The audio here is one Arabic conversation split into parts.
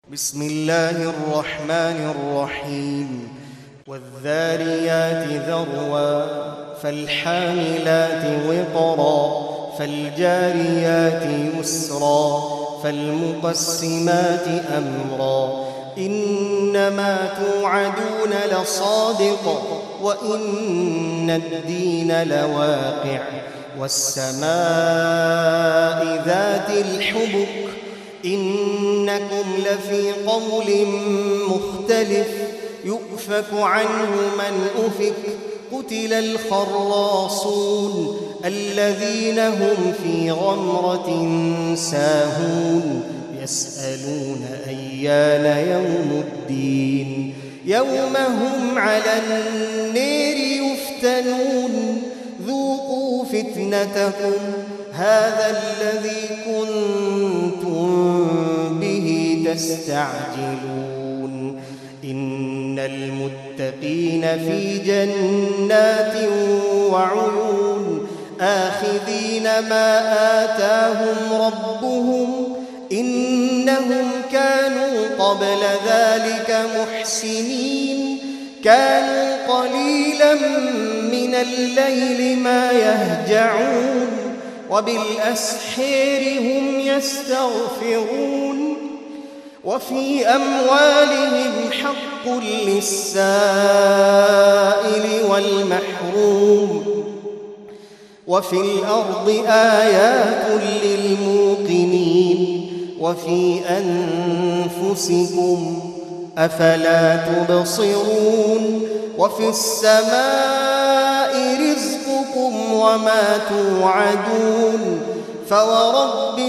بسم الله الرحمن الرحيم والذاريات ذروا فالحاملات وقرا فالجاريات يسرا فالمقسمات أمرا إنما توعدون لصادق وإن الدين لواقع والسماء ذات الحبك إنكم لفي قول مختلف يؤفك عنه من أفك قتل الخراصون الذين هم في غمرة ساهون يسألون أيان يوم الدين يوم هم على النار يفتنون ذوقوا فتنتكم هذا الذي كنتم به تستعجلون إن المتقين في جنات وعيون آخذين ما آتاهم ربهم إنهم كانوا قبل ذلك محسنين كانوا قليلا من الليل ما يهجعون وبالأسحار هم يستغفرون وفي أموالهم حق للسائل والمحروم وفي الأرض آيات للموقنين وفي أنفسكم أفلا تبصرون وفي السماء رزقكم وما توعدون فورب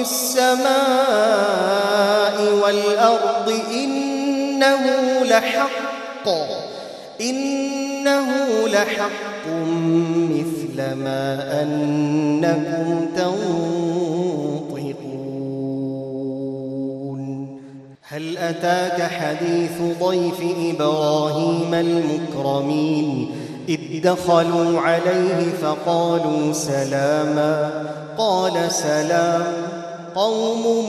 السماء والأرض إنه لحق مثل ما أنكم تنطقون هل أتاك حديث ضيف إبراهيم المكرمين إذ دخلوا عليه فقالوا سلاما قال سلام قوم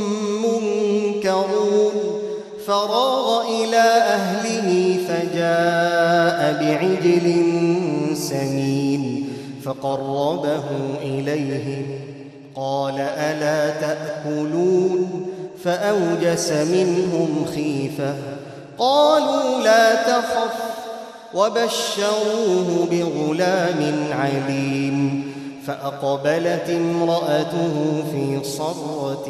منكرون فراغ إلى أهله فجاء بعجل سمين فقربه إليهم قال ألا تأكلون فأوجس منهم خيفة قالوا لا تخف وبشروه بغلام عليم فأقبلت امرأته في صرة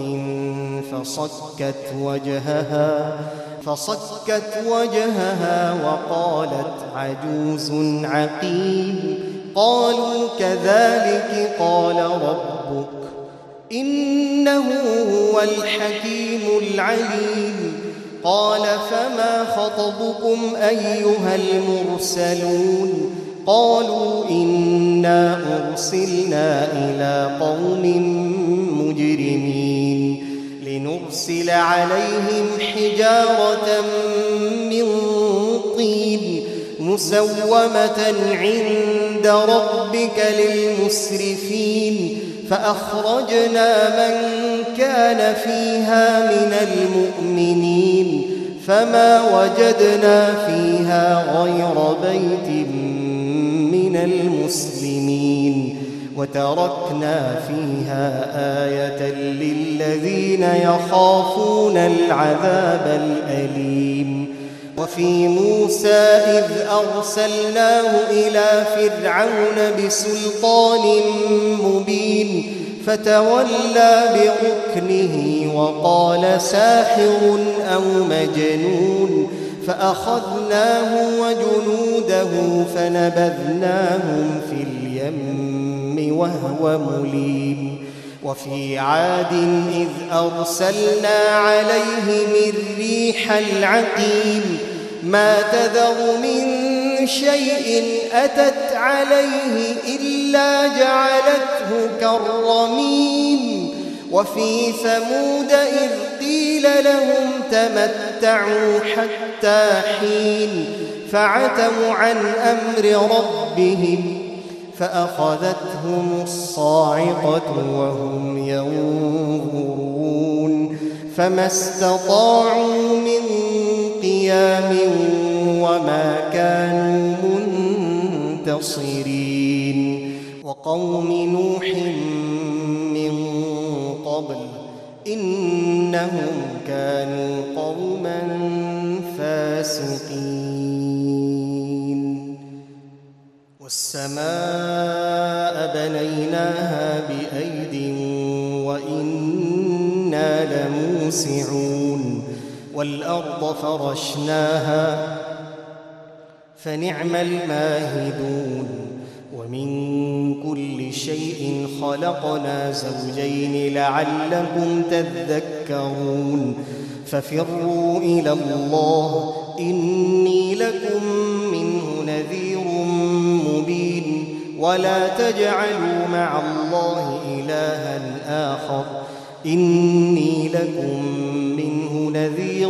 فصكت وجهها وقالت عجوز عقيم قالوا كذلك قال ربك إنه هو الحكيم العليم قال فما خطبكم أيها المرسلون قالوا إنا أرسلنا إلى قوم مجرمين لنرسل عليهم حجارة من طين مسومة عند ربك للمسرفين فأخرجنا من كان فيها من المؤمنين فما وجدنا فيها غير بيت من المسلمين وتركنا فيها آية للذين يخافون العذاب الأليم وفي موسى إذ أرسلناه إلى فرعون بسلطان مبين فتولى بركنه وقال ساحر أو مجنون فأخذناه وجنوده فنبذناهم في اليم وهو مليم وفي عاد إذ أرسلنا عليهم الريح العقيم ما تذر من شيء أتت عليه إلا جعلته كالرميم وفي ثمود إذ قيل لهم تمتعوا حتى حين فعتوا عن أمر ربهم فأخذتهم الصاعقة وهم ينظرون فما استطاعوا من قيام وما كانوا منتصرين وقوم نوح من قبل إنهم كانوا قوما فاسقين والسماء بنيناها بأيد وإنا لموسعون والأرض فرشناها فنعم الماهدون ومن كل شيء خلقنا زوجين لعلكم تذكرون ففروا إلى الله إني لكم منه نذير مبين ولا تجعلوا مع الله إلها آخر إني لكم منه نذير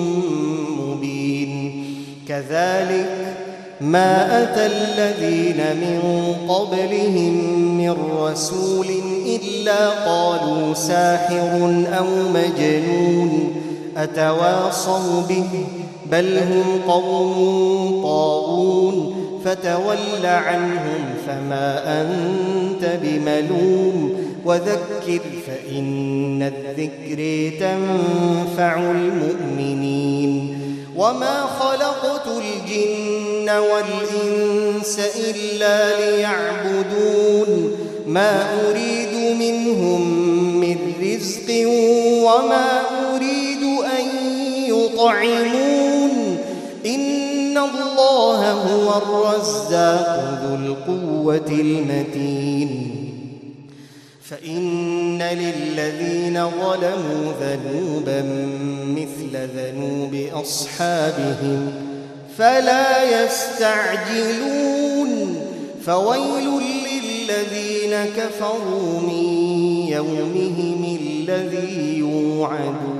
مبين كذلك ما أتى الذين من قبلهم من رسول إلا قالوا ساحر أو مجنون أتواصوا به بل هم قوم طاغون فتول عنهم فما أنت بملوم وذكر فإن الذكر تنفع المؤمنين وما خلقت الجن والإنس إلا ليعبدون ما أريد منهم من رزق وما أريد أن يطعمون إن الله هو الرزاق ذو القوة المتين فإن للذين ظلموا ذنوبا مثل ذنوب أصحابهم فلا يستعجلون فويل للذين كفروا من يومهم الذي يوعدون